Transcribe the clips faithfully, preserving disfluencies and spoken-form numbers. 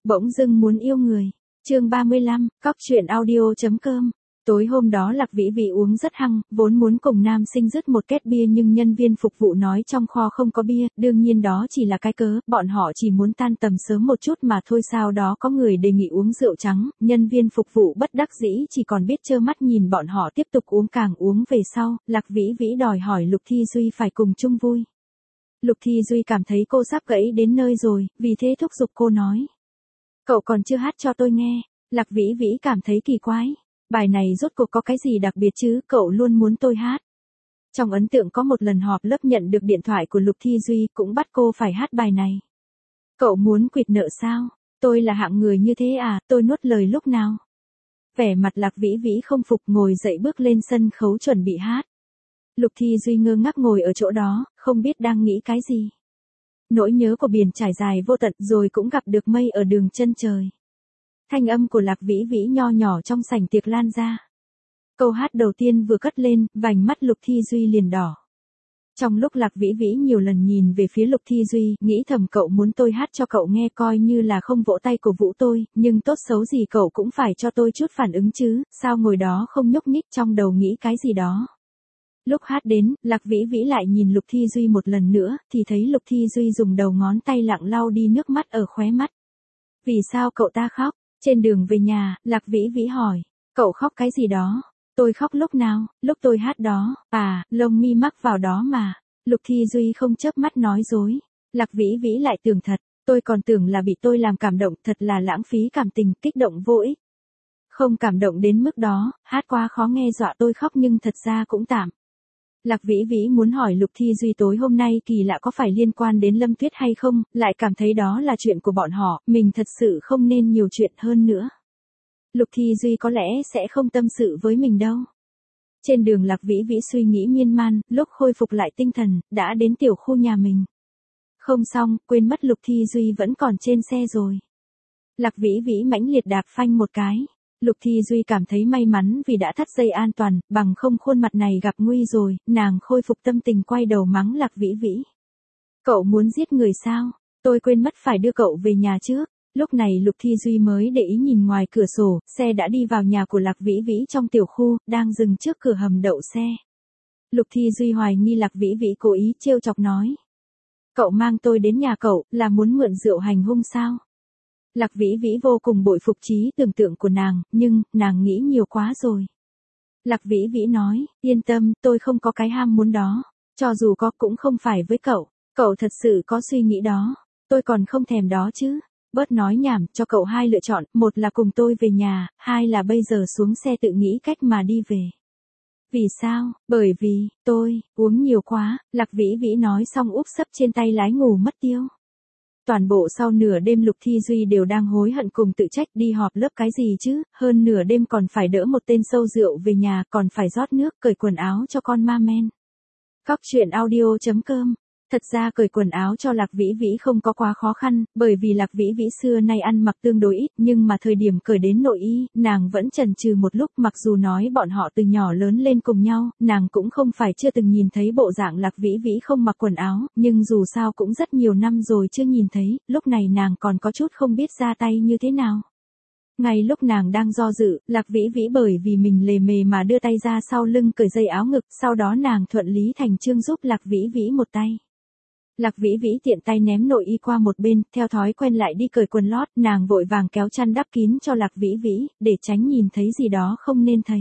Bỗng dưng muốn yêu người. Chương ba mươi lăm, cóc truyện audio chấm com. Tối hôm đó Lạc Vĩ Vĩ uống rất hăng, vốn muốn cùng nam sinh dứt một két bia nhưng nhân viên phục vụ nói trong kho không có bia, đương nhiên đó chỉ là cái cớ, bọn họ chỉ muốn tan tầm sớm một chút mà thôi. Sau đó có người đề nghị uống rượu trắng, nhân viên phục vụ bất đắc dĩ chỉ còn biết trơ mắt nhìn bọn họ tiếp tục uống. Càng uống về sau, Lạc Vĩ Vĩ đòi hỏi Lục Thi Duy phải cùng chung vui. Lục Thi Duy cảm thấy cô sắp gãy đến nơi rồi, vì thế thúc giục cô nói. Cậu còn chưa hát cho tôi nghe. Lạc Vĩ Vĩ cảm thấy kỳ quái. Bài này rốt cuộc có cái gì đặc biệt chứ, cậu luôn muốn tôi hát. Trong ấn tượng có một lần họp lớp nhận được điện thoại của Lục Thi Duy cũng bắt cô phải hát bài này. Cậu muốn quỵt nợ sao? Tôi là hạng người như thế à, tôi nuốt lời lúc nào? Vẻ mặt Lạc Vĩ Vĩ không phục ngồi dậy bước lên sân khấu chuẩn bị hát. Lục Thi Duy ngơ ngác ngồi ở chỗ đó, không biết đang nghĩ cái gì. Nỗi nhớ của biển trải dài vô tận rồi cũng gặp được mây ở đường chân trời. Thanh âm của Lạc Vĩ Vĩ nho nhỏ trong sảnh tiệc lan ra. Câu hát đầu tiên vừa cất lên, vành mắt Lục Thi Duy liền đỏ. Trong lúc Lạc Vĩ Vĩ nhiều lần nhìn về phía Lục Thi Duy, nghĩ thầm cậu muốn tôi hát cho cậu nghe coi như là không vỗ tay cổ vũ tôi, nhưng tốt xấu gì cậu cũng phải cho tôi chút phản ứng chứ, sao ngồi đó không nhúc nhích, trong đầu nghĩ cái gì đó. Lúc hát đến, Lạc Vĩ Vĩ lại nhìn Lục Thi Duy một lần nữa, thì thấy Lục Thi Duy dùng đầu ngón tay lặng lau đi nước mắt ở khóe mắt. Vì sao cậu ta khóc? Trên đường về nhà, Lạc Vĩ Vĩ hỏi. Cậu khóc cái gì đó? Tôi khóc lúc nào? Lúc tôi hát đó. À, lông mi mắc vào đó mà. Lục Thi Duy không chớp mắt nói dối. Lạc Vĩ Vĩ lại tưởng thật. Tôi còn tưởng là bị tôi làm cảm động, thật là lãng phí cảm tình, kích động vô ích. Không cảm động đến mức đó, hát quá khó nghe dọa tôi khóc nhưng thật ra cũng tạm. Lạc Vĩ Vĩ muốn hỏi Lục Thi Duy tối hôm nay kỳ lạ có phải liên quan đến Lâm Tuyết hay không, lại cảm thấy đó là chuyện của bọn họ, mình thật sự không nên nhiều chuyện hơn nữa. Lục Thi Duy có lẽ sẽ không tâm sự với mình đâu. Trên đường Lạc Vĩ Vĩ suy nghĩ miên man, lúc khôi phục lại tinh thần, đã đến tiểu khu nhà mình. Không xong, quên mất Lục Thi Duy vẫn còn trên xe rồi. Lạc Vĩ Vĩ mãnh liệt đạp phanh một cái. Lục Thi Duy cảm thấy may mắn vì đã thắt dây an toàn, bằng không khuôn mặt này gặp nguy rồi, nàng khôi phục tâm tình quay đầu mắng Lạc Vĩ Vĩ. Cậu muốn giết người sao? Tôi quên mất phải đưa cậu về nhà trước. Lúc này Lục Thi Duy mới để ý nhìn ngoài cửa sổ, xe đã đi vào nhà của Lạc Vĩ Vĩ trong tiểu khu, đang dừng trước cửa hầm đậu xe. Lục Thi Duy hoài nghi Lạc Vĩ Vĩ cố ý trêu chọc nói. Cậu mang tôi đến nhà cậu, là muốn mượn rượu hành hung sao? Lạc Vĩ Vĩ vô cùng bội phục trí tưởng tượng của nàng, nhưng, nàng nghĩ nhiều quá rồi. Lạc Vĩ Vĩ nói, yên tâm, tôi không có cái ham muốn đó. Cho dù có cũng không phải với cậu. Cậu thật sự có suy nghĩ đó. Tôi còn không thèm đó chứ. Bớt nói nhảm, cho cậu hai lựa chọn, một là cùng tôi về nhà, hai là bây giờ xuống xe tự nghĩ cách mà đi về. Vì sao? Bởi vì, tôi, uống nhiều quá, Lạc Vĩ Vĩ nói xong úp sấp trên tay lái ngủ mất tiêu. Toàn bộ sau nửa đêm Lục Thi Duy đều đang hối hận cùng tự trách đi họp lớp cái gì chứ, hơn nửa đêm còn phải đỡ một tên sâu rượu về nhà, còn phải rót nước, cởi quần áo cho con ma men. Cóc truyện audio chấm com. Thật ra cởi quần áo cho Lạc Vĩ Vĩ không có quá khó khăn, bởi vì Lạc Vĩ Vĩ xưa nay ăn mặc tương đối ít, nhưng mà thời điểm cởi đến nội y, nàng vẫn chần chừ một lúc, mặc dù nói bọn họ từ nhỏ lớn lên cùng nhau, nàng cũng không phải chưa từng nhìn thấy bộ dạng Lạc Vĩ Vĩ không mặc quần áo, nhưng dù sao cũng rất nhiều năm rồi chưa nhìn thấy, lúc này nàng còn có chút không biết ra tay như thế nào. Ngay lúc nàng đang do dự, Lạc Vĩ Vĩ bởi vì mình lề mề mà đưa tay ra sau lưng cởi dây áo ngực, sau đó nàng thuận lý thành chương giúp Lạc Vĩ Vĩ một tay. Lạc Vĩ Vĩ tiện tay ném nội y qua một bên, theo thói quen lại đi cởi quần lót, nàng vội vàng kéo chăn đắp kín cho Lạc Vĩ Vĩ, để tránh nhìn thấy gì đó không nên thấy.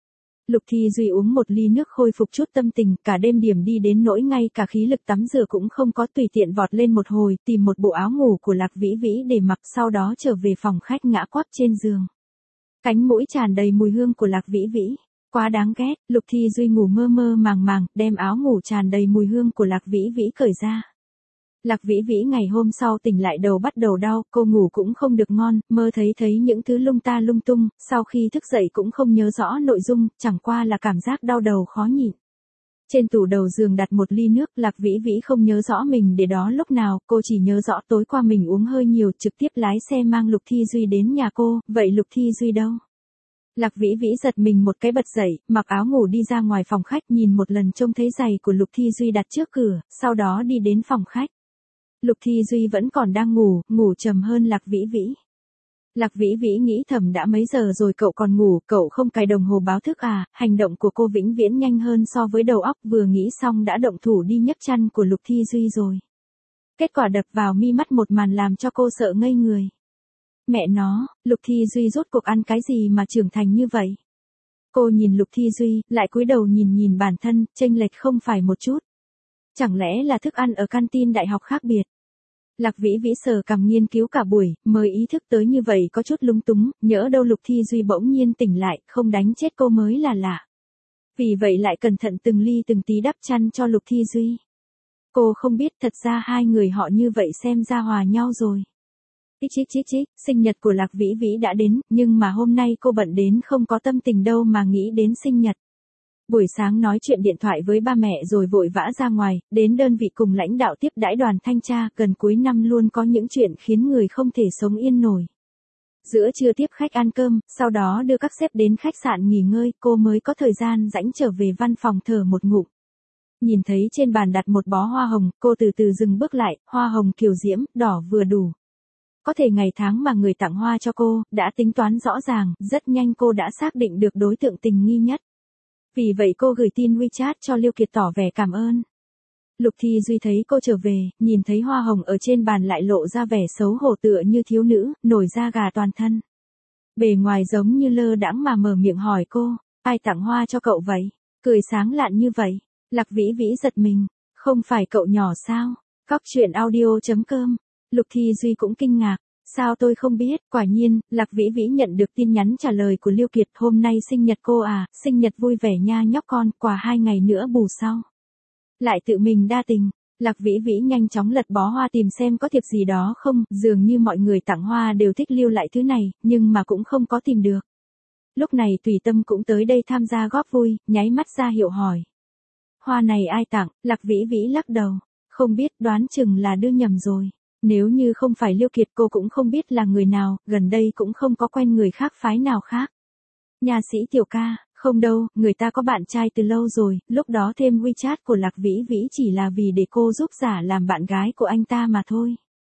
Lục Thi Duy uống một ly nước khôi phục chút tâm tình, cả đêm điểm đi đến nỗi ngay cả khí lực tắm rửa cũng không có, tùy tiện vọt lên một hồi, tìm một bộ áo ngủ của Lạc Vĩ Vĩ để mặc, sau đó trở về phòng khách ngã quắp trên giường. Cánh mũi tràn đầy mùi hương của Lạc Vĩ Vĩ. Quá đáng ghét, Lục Thi Duy ngủ mơ mơ màng màng, đem áo ngủ tràn đầy mùi hương của Lạc Vĩ Vĩ cởi ra. Lạc Vĩ Vĩ ngày hôm sau tỉnh lại đầu bắt đầu đau, cô ngủ cũng không được ngon, mơ thấy thấy những thứ lung ta lung tung, sau khi thức dậy cũng không nhớ rõ nội dung, chẳng qua là cảm giác đau đầu khó nhịn. Trên tủ đầu giường đặt một ly nước, Lạc Vĩ Vĩ không nhớ rõ mình để đó lúc nào, cô chỉ nhớ rõ tối qua mình uống hơi nhiều, trực tiếp lái xe mang Lục Thi Duy đến nhà cô, vậy Lục Thi Duy đâu? Lạc Vĩ Vĩ giật mình một cái bật dậy, mặc áo ngủ đi ra ngoài phòng khách, nhìn một lần trông thấy giày của Lục Thi Duy đặt trước cửa, sau đó đi đến phòng khách. Lục Thi Duy vẫn còn đang ngủ, ngủ trầm hơn Lạc Vĩ Vĩ. Lạc Vĩ Vĩ nghĩ thầm đã mấy giờ rồi cậu còn ngủ, cậu không cài đồng hồ báo thức à, hành động của cô vĩnh viễn nhanh hơn so với đầu óc, vừa nghĩ xong đã động thủ đi nhấc chăn của Lục Thi Duy rồi. Kết quả đập vào mi mắt một màn làm cho cô sợ ngây người. Mẹ nó, Lục Thi Duy rốt cuộc ăn cái gì mà trưởng thành như vậy? Cô nhìn Lục Thi Duy, lại cúi đầu nhìn nhìn bản thân, chênh lệch không phải một chút. Chẳng lẽ là thức ăn ở canteen đại học khác biệt? Lạc Vĩ Vĩ sờ cằm nghiên cứu cả buổi, mới ý thức tới như vậy có chút lúng túng, nhỡ đâu Lục Thi Duy bỗng nhiên tỉnh lại, không đánh chết cô mới là lạ. Vì vậy lại cẩn thận từng ly từng tí đắp chăn cho Lục Thi Duy. Cô không biết thật ra hai người họ như vậy xem ra hòa nhau rồi. Chích chích chích chích, sinh nhật của Lạc Vĩ Vĩ đã đến, nhưng mà hôm nay cô bận đến không có tâm tình đâu mà nghĩ đến sinh nhật. Buổi sáng nói chuyện điện thoại với ba mẹ rồi vội vã ra ngoài, đến đơn vị cùng lãnh đạo tiếp đãi đoàn thanh tra, gần cuối năm luôn có những chuyện khiến người không thể sống yên nổi. Giữa trưa tiếp khách ăn cơm, sau đó đưa các sếp đến khách sạn nghỉ ngơi, cô mới có thời gian rảnh trở về văn phòng thở một ngụm. Nhìn thấy trên bàn đặt một bó hoa hồng, cô từ từ dừng bước lại, hoa hồng kiều diễm, đỏ vừa đủ. Có thể ngày tháng mà người tặng hoa cho cô, đã tính toán rõ ràng, rất nhanh cô đã xác định được đối tượng tình nghi nhất. Vì vậy cô gửi tin WeChat cho Liêu Kiệt tỏ vẻ cảm ơn. Lục Thi Duy thấy cô trở về, nhìn thấy hoa hồng ở trên bàn lại lộ ra vẻ xấu hổ tựa như thiếu nữ, nổi da gà toàn thân. Bề ngoài giống như lơ đãng mà mở miệng hỏi cô, ai tặng hoa cho cậu vậy? Cười sáng lạn như vậy. Lạc Vĩ Vĩ giật mình, không phải cậu nhỏ sao? Cóc truyện audio chấm com. Lục Thi Duy cũng kinh ngạc, sao tôi không biết, quả nhiên, Lạc Vĩ Vĩ nhận được tin nhắn trả lời của Liêu Kiệt, hôm nay sinh nhật cô à, sinh nhật vui vẻ nha nhóc con, quà hai ngày nữa bù sau. Lại tự mình đa tình, Lạc Vĩ Vĩ nhanh chóng lật bó hoa tìm xem có thiệp gì đó không, dường như mọi người tặng hoa đều thích lưu lại thứ này, nhưng mà cũng không có tìm được. Lúc này Tùy Tâm cũng tới đây tham gia góp vui, nháy mắt ra hiệu hỏi. Hoa này ai tặng, Lạc Vĩ Vĩ lắc đầu, không biết, đoán chừng là đưa nhầm rồi. Nếu như không phải Liêu Kiệt cô cũng không biết là người nào, gần đây cũng không có quen người khác phái nào khác. Nhà sĩ Tiểu ca, không đâu, người ta có bạn trai từ lâu rồi, lúc đó thêm WeChat của Lạc Vĩ Vĩ chỉ là vì để cô giúp giả làm bạn gái của anh ta mà thôi.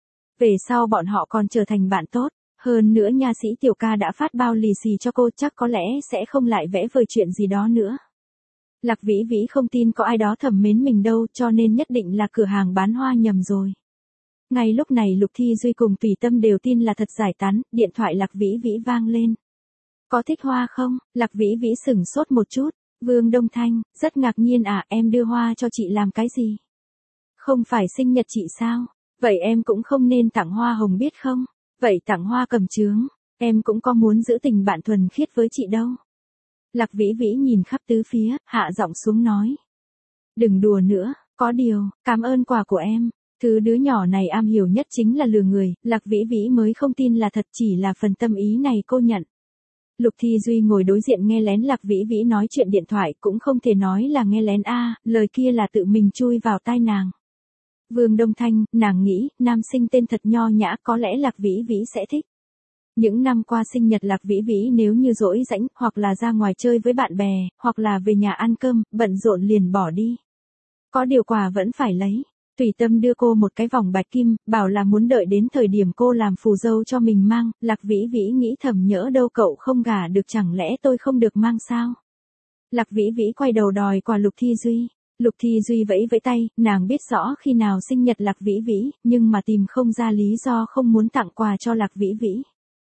Về sau bọn họ còn trở thành bạn tốt, hơn nữa nha sĩ Tiểu ca đã phát bao lì xì cho cô, chắc có lẽ sẽ không lại vẽ vời chuyện gì đó nữa. Lạc Vĩ Vĩ không tin có ai đó thầm mến mình đâu, cho nên nhất định là cửa hàng bán hoa nhầm rồi. Ngay lúc này Lục Thi Duy cùng Tùy Tâm đều tin là thật giải tán, điện thoại Lạc Vĩ Vĩ vang lên. Có thích hoa không? Lạc Vĩ Vĩ sửng sốt một chút, Vương Đông Thanh, rất ngạc nhiên à, em đưa hoa cho chị làm cái gì? Không phải sinh nhật chị sao? Vậy em cũng không nên tặng hoa hồng biết không? Vậy tặng hoa cầm chướng, em cũng có muốn giữ tình bạn thuần khiết với chị đâu. Lạc Vĩ Vĩ nhìn khắp tứ phía, hạ giọng xuống nói. Đừng đùa nữa, có điều, cảm ơn quà của em. Thứ đứa nhỏ này am hiểu nhất chính là lừa người, Lạc Vĩ Vĩ mới không tin là thật, chỉ là phần tâm ý này cô nhận. Lục Thi Duy ngồi đối diện nghe lén Lạc Vĩ Vĩ nói chuyện điện thoại, cũng không thể nói là nghe lén a, lời kia là tự mình chui vào tai nàng. Vương Đông Thanh, nàng nghĩ, nam sinh tên thật nho nhã, có lẽ Lạc Vĩ Vĩ sẽ thích. Những năm qua sinh nhật Lạc Vĩ Vĩ nếu như rỗi rãnh, hoặc là ra ngoài chơi với bạn bè, hoặc là về nhà ăn cơm, bận rộn liền bỏ đi. Có điều quà vẫn phải lấy. Tùy Tâm đưa cô một cái vòng bạch kim, bảo là muốn đợi đến thời điểm cô làm phù dâu cho mình mang, Lạc Vĩ Vĩ nghĩ thầm nhỡ đâu cậu không gả được, chẳng lẽ tôi không được mang sao? Lạc Vĩ Vĩ quay đầu đòi quà Lục Thi Duy. Lục Thi Duy vẫy vẫy tay, nàng biết rõ khi nào sinh nhật Lạc Vĩ Vĩ, nhưng mà tìm không ra lý do không muốn tặng quà cho Lạc Vĩ Vĩ.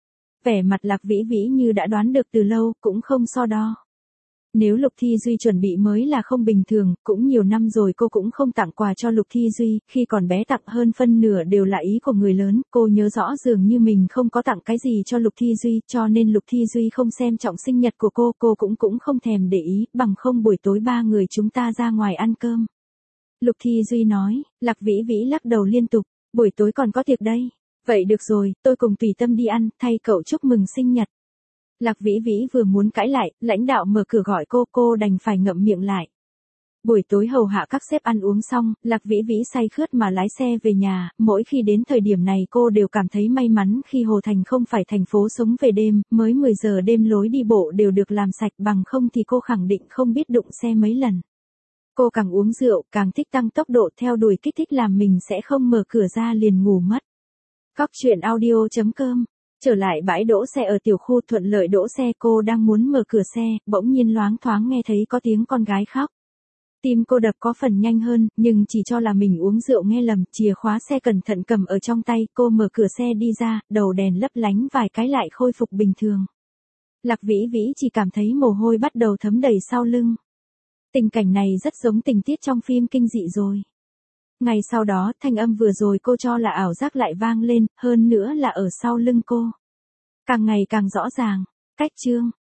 Vẻ mặt Lạc Vĩ Vĩ như đã đoán được từ lâu, cũng không so đo. Nếu Lục Thi Duy chuẩn bị mới là không bình thường, cũng nhiều năm rồi cô cũng không tặng quà cho Lục Thi Duy, khi còn bé tặng hơn phân nửa đều là ý của người lớn, cô nhớ rõ dường như mình không có tặng cái gì cho Lục Thi Duy, cho nên Lục Thi Duy không xem trọng sinh nhật của cô, cô cũng cũng không thèm để ý, bằng không buổi tối ba người chúng ta ra ngoài ăn cơm. Lục Thi Duy nói, Lạc Vĩ Vĩ lắc đầu liên tục, buổi tối còn có tiệc đây. Vậy được rồi, tôi cùng Tùy Tâm đi ăn, thay cậu chúc mừng sinh nhật. Lạc Vĩ Vĩ vừa muốn cãi lại, lãnh đạo mở cửa gọi cô, cô đành phải ngậm miệng lại. Buổi tối hầu hạ các sếp ăn uống xong, Lạc Vĩ Vĩ say khướt mà lái xe về nhà, mỗi khi đến thời điểm này cô đều cảm thấy may mắn khi Hồ Thành không phải thành phố sống về đêm, mới mười giờ đêm lối đi bộ đều được làm sạch, bằng không thì cô khẳng định không biết đụng xe mấy lần. Cô càng uống rượu, càng thích tăng tốc độ theo đuổi kích thích làm mình sẽ không mở cửa ra liền ngủ mất. Cóc truyện audio chấm com Trở lại bãi đỗ xe ở tiểu khu thuận lợi đỗ xe, cô đang muốn mở cửa xe, bỗng nhiên loáng thoáng nghe thấy có tiếng con gái khóc. Tim cô đập có phần nhanh hơn, nhưng chỉ cho là mình uống rượu nghe lầm, chìa khóa xe cẩn thận cầm ở trong tay, cô mở cửa xe đi ra, đầu đèn lấp lánh vài cái lại khôi phục bình thường. Lạc Vĩ Vĩ chỉ cảm thấy mồ hôi bắt đầu thấm đầy sau lưng. Tình cảnh này rất giống tình tiết trong phim kinh dị rồi. Ngày sau đó, thanh âm vừa rồi cô cho là ảo giác lại vang lên, hơn nữa là ở sau lưng cô. Càng ngày càng rõ ràng. Cách chương